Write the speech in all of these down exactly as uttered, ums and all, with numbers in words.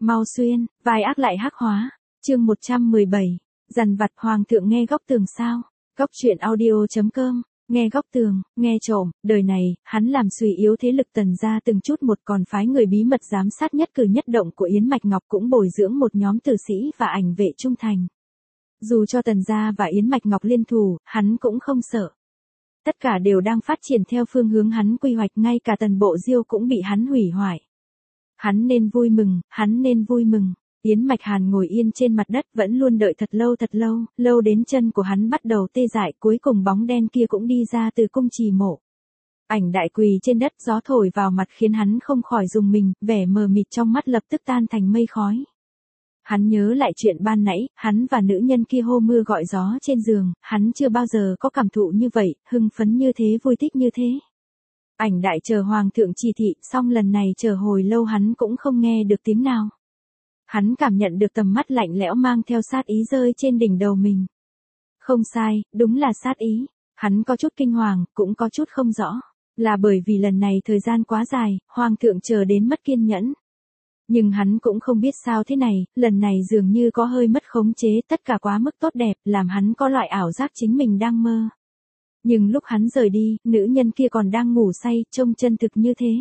Mau xuyên, vai ác lại hắc hóa. Chương một trăm mười bảy. Dằn vặt hoàng thượng nghe góc tường sao? Góc truyện audio.com. Nghe góc tường, nghe trộm, đời này, hắn làm suy yếu thế lực Tần gia từng chút một, còn phái người bí mật giám sát nhất cử nhất động của Yến Mạch Ngọc, cũng bồi dưỡng một nhóm tử sĩ và ảnh vệ trung thành. Dù cho Tần gia và Yến Mạch Ngọc liên thủ, hắn cũng không sợ. Tất cả đều đang phát triển theo phương hướng hắn quy hoạch, ngay cả Tần Bộ Diêu cũng bị hắn hủy hoại. Hắn nên vui mừng, hắn nên vui mừng. Yến Mạch Hàn ngồi yên trên mặt đất, vẫn luôn đợi thật lâu thật lâu, lâu đến chân của hắn bắt đầu tê dại, cuối cùng bóng đen kia cũng đi ra từ cung trì mộ. Ảnh đại quỳ trên đất, gió thổi vào mặt khiến hắn không khỏi rùng mình, vẻ mờ mịt trong mắt lập tức tan thành mây khói. Hắn nhớ lại chuyện ban nãy, hắn và nữ nhân kia hô mưa gọi gió trên giường, hắn chưa bao giờ có cảm thụ như vậy, hưng phấn như thế, vui thích như thế. Ảnh đại chờ hoàng thượng chỉ thị, xong lần này chờ hồi lâu hắn cũng không nghe được tiếng nào. Hắn cảm nhận được tầm mắt lạnh lẽo mang theo sát ý rơi trên đỉnh đầu mình. Không sai, đúng là sát ý. Hắn có chút kinh hoàng, cũng có chút không rõ. Là bởi vì lần này thời gian quá dài, hoàng thượng chờ đến mất kiên nhẫn. Nhưng hắn cũng không biết sao thế này, lần này dường như có hơi mất khống chế, tất cả quá mức tốt đẹp, làm hắn có loại ảo giác chính mình đang mơ. Nhưng lúc hắn rời đi, nữ nhân kia còn đang ngủ say, trông chân thực như thế.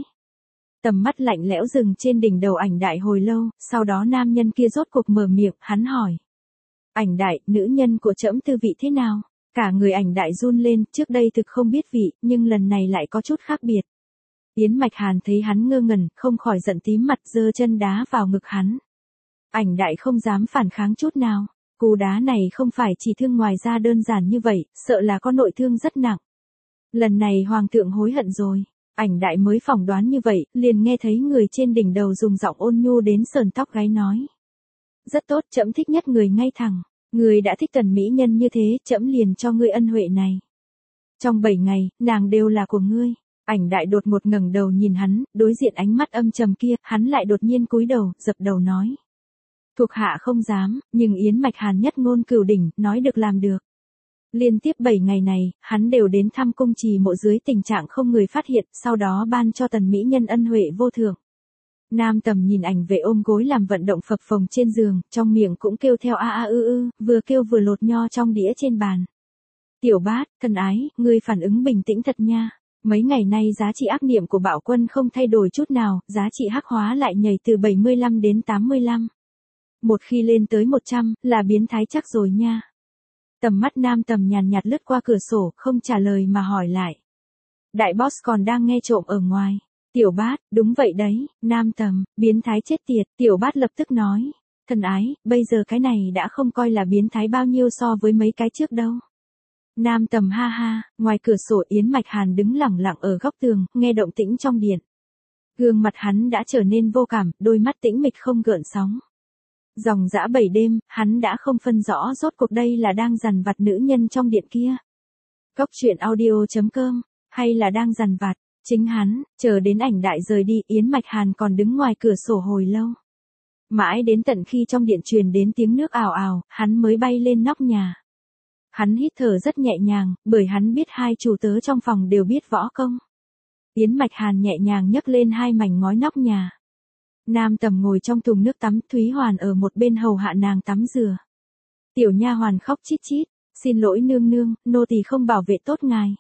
Tầm mắt lạnh lẽo dừng trên đỉnh đầu ảnh đại hồi lâu, sau đó nam nhân kia rốt cuộc mở miệng, hắn hỏi. Ảnh đại, nữ nhân của trẫm tư vị thế nào? Cả người ảnh đại run lên, trước đây thực không biết vị, nhưng lần này lại có chút khác biệt. Yến Mạch Hàn thấy hắn ngơ ngẩn, không khỏi giận tím mặt, giơ chân đá vào ngực hắn. Ảnh đại không dám phản kháng chút nào. Cú đá này không phải chỉ thương ngoài ra đơn giản như vậy, sợ là có nội thương rất nặng. Lần này hoàng thượng hối hận rồi. Ảnh đại mới phỏng đoán như vậy, liền nghe thấy người trên đỉnh đầu dùng giọng ôn nhu đến sờn tóc gáy nói. Rất tốt, trẫm thích nhất người ngay thẳng. Người đã thích Tần mỹ nhân như thế, trẫm liền cho ngươi ân huệ này. Trong bảy ngày, nàng đều là của ngươi. Ảnh đại đột ngột ngẩng đầu nhìn hắn, đối diện ánh mắt âm trầm kia, hắn lại đột nhiên cúi đầu, dập đầu nói. Thuộc hạ không dám, nhưng Yến Mạch Hàn nhất ngôn cửu đỉnh, nói được làm được. Liên tiếp bảy ngày này, hắn đều đến thăm cung trì mộ dưới tình trạng không người phát hiện, sau đó ban cho Tần mỹ nhân ân huệ vô thượng. Nam Tầm nhìn ảnh vệ ôm gối làm vận động phập phồng trên giường, trong miệng cũng kêu theo a a ư ư, vừa kêu vừa lột nho trong đĩa trên bàn. Tiểu bát, thân ái, ngươi phản ứng bình tĩnh thật nha. Mấy ngày nay giá trị ác niệm của Bảo Quân không thay đổi chút nào, giá trị hắc hóa lại nhảy từ bảy mươi lăm đến tám mươi lăm. Một khi lên tới một trăm, là biến thái chắc rồi nha. Tầm mắt Nam Tầm nhàn nhạt lướt qua cửa sổ, không trả lời mà hỏi lại. Đại boss còn đang nghe trộm ở ngoài. Tiểu bát, đúng vậy đấy, Nam Tầm, biến thái chết tiệt. Tiểu bát lập tức nói. Thân ái, bây giờ cái này đã không coi là biến thái bao nhiêu so với mấy cái trước đâu. Nam Tầm ha ha, ngoài cửa sổ Yến Mạch Hàn đứng lẳng lặng ở góc tường, nghe động tĩnh trong điện. Gương mặt hắn đã trở nên vô cảm, đôi mắt tĩnh mịch không gợn sóng. Dòng dã bảy đêm, hắn đã không phân rõ rốt cuộc đây là đang dằn vặt nữ nhân trong điện kia. Góc truyện audio.com, hay là đang dằn vặt, chính hắn, chờ đến ảnh đại rời đi, Yến Mạch Hàn còn đứng ngoài cửa sổ hồi lâu. Mãi đến tận khi trong điện truyền đến tiếng nước ào ào, hắn mới bay lên nóc nhà. Hắn hít thở rất nhẹ nhàng, bởi hắn biết hai chủ tớ trong phòng đều biết võ công. Yến Mạch Hàn nhẹ nhàng nhấc lên hai mảnh ngói nóc nhà. Nam Tầm ngồi trong thùng nước tắm, Thúy Hoàn ở một bên hầu hạ nàng tắm rửa. Tiểu nha hoàn khóc chít chít, xin lỗi nương nương, nô tỳ không bảo vệ tốt ngài.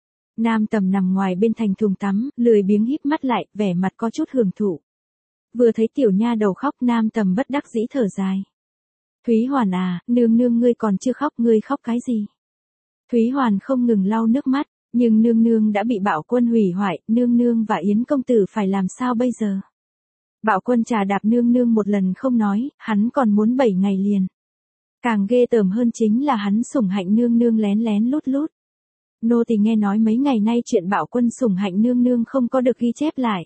Nam Tầm nằm ngoài bên thành thùng tắm, lười biếng híp mắt lại, vẻ mặt có chút hưởng thụ. Vừa thấy tiểu nha đầu khóc, Nam Tầm bất đắc dĩ thở dài. Thúy Hoàn à, nương nương ngươi còn chưa khóc, ngươi khóc cái gì? Thúy Hoàn không ngừng lau nước mắt, nhưng nương nương đã bị Bảo Quân hủy hoại, nương nương và Yến công tử phải làm sao bây giờ? Bảo Quân trà đạp nương nương một lần không nói, hắn còn muốn bảy ngày liền. Càng ghê tởm hơn chính là hắn sủng hạnh nương nương lén lén lút lút. Nô tỳ nghe nói mấy ngày nay chuyện Bảo Quân sủng hạnh nương nương không có được ghi chép lại.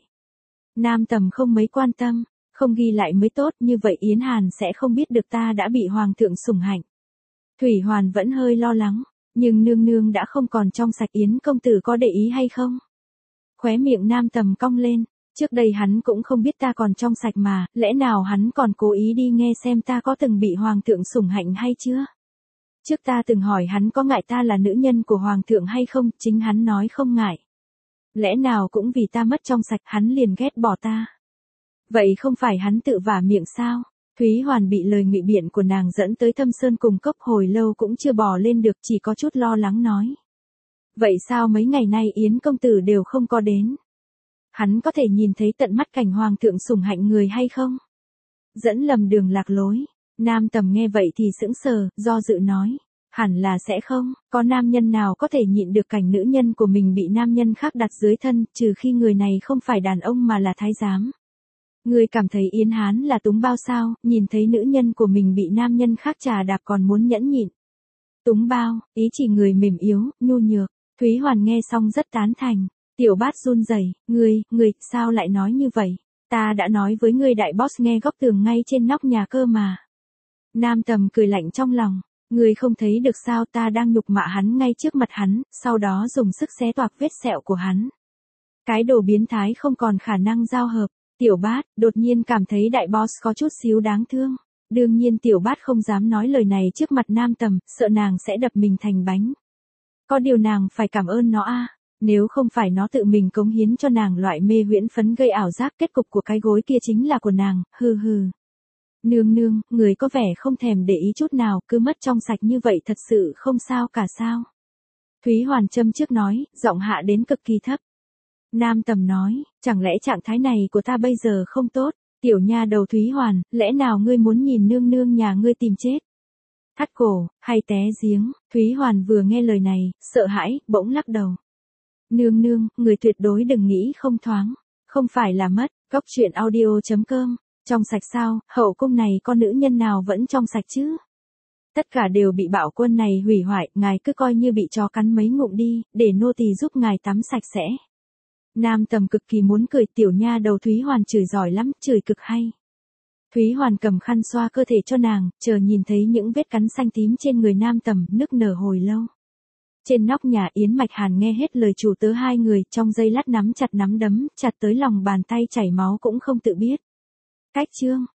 Nam Tầm không mấy quan tâm, không ghi lại mới tốt, như vậy Yến Hàn sẽ không biết được ta đã bị hoàng thượng sủng hạnh. Thủy Hoàn vẫn hơi lo lắng, nhưng nương nương đã không còn trong sạch, Yến công tử có để ý hay không? Khóe miệng Nam Tầm cong lên. Trước đây hắn cũng không biết ta còn trong sạch mà, lẽ nào hắn còn cố ý đi nghe xem ta có từng bị hoàng thượng sủng hạnh hay chưa? Trước ta từng hỏi hắn có ngại ta là nữ nhân của hoàng thượng hay không, chính hắn nói không ngại. Lẽ nào cũng vì ta mất trong sạch hắn liền ghét bỏ ta? Vậy không phải hắn tự vả miệng sao? Thúy Hoàn bị lời ngụy biện của nàng dẫn tới Thâm Sơn cùng cốc hồi lâu cũng chưa bò lên được, chỉ có chút lo lắng nói. Vậy sao mấy ngày nay Yến công tử đều không có đến? Hắn có thể nhìn thấy tận mắt cảnh hoàng thượng sủng hạnh người hay không? Dẫn lầm đường lạc lối. Nam Tầm nghe vậy thì sững sờ, do dự nói. Hẳn là sẽ không, có nam nhân nào có thể nhịn được cảnh nữ nhân của mình bị nam nhân khác đặt dưới thân, trừ khi người này không phải đàn ông mà là thái giám. Ngươi cảm thấy Yến Hán là túng bao sao, nhìn thấy nữ nhân của mình bị nam nhân khác trà đạp còn muốn nhẫn nhịn. Túng bao, ý chỉ người mềm yếu, nhu nhược. Thúy Hoàn nghe xong rất tán thành. Tiểu Bát run rẩy, ngươi, ngươi, sao lại nói như vậy? Ta đã nói với ngươi đại boss nghe góc tường ngay trên nóc nhà cơ mà. Nam Tầm cười lạnh trong lòng. Ngươi không thấy được sao, ta đang nhục mạ hắn ngay trước mặt hắn, sau đó dùng sức xé toạc vết sẹo của hắn. Cái đồ biến thái không còn khả năng giao hợp. Tiểu Bát đột nhiên cảm thấy đại boss có chút xíu đáng thương. Đương nhiên Tiểu Bát không dám nói lời này trước mặt Nam Tầm, sợ nàng sẽ đập mình thành bánh. Có điều nàng phải cảm ơn nó a, nếu không phải nó tự mình cống hiến cho nàng loại mê huyễn phấn gây ảo giác, kết cục của cái gối kia chính là của nàng, hừ hừ. Nương nương, người có vẻ không thèm để ý chút nào, cứ mất trong sạch như vậy thật sự không sao cả sao. Thúy Hoàn châm trước nói, giọng hạ đến cực kỳ thấp. Nam Tầm nói, chẳng lẽ trạng thái này của ta bây giờ không tốt, tiểu nha đầu Thúy Hoàn, lẽ nào ngươi muốn nhìn nương nương nhà ngươi tìm chết? Thắt cổ, hay té giếng, Thúy Hoàn vừa nghe lời này, sợ hãi, bỗng lắc đầu. Nương nương, người tuyệt đối đừng nghĩ không thoáng, không phải là mất, góc truyện audio chấm com. Trong sạch sao, hậu cung này con nữ nhân nào vẫn trong sạch chứ? Tất cả đều bị bạo quân này hủy hoại, ngài cứ coi như bị chó cắn mấy ngụm đi, để nô tỳ giúp ngài tắm sạch sẽ. Nam Tầm cực kỳ muốn cười, tiểu nha đầu Thúy Hoàn chửi giỏi lắm, chửi cực hay. Thúy Hoàn cầm khăn xoa cơ thể cho nàng, chờ nhìn thấy những vết cắn xanh tím trên người Nam Tầm, nức nở hồi lâu. Trên nóc nhà Yến Mạch Hàn nghe hết lời chủ tớ hai người, trong giây lát nắm chặt nắm đấm, chặt tới lòng bàn tay chảy máu cũng không tự biết. Cách chương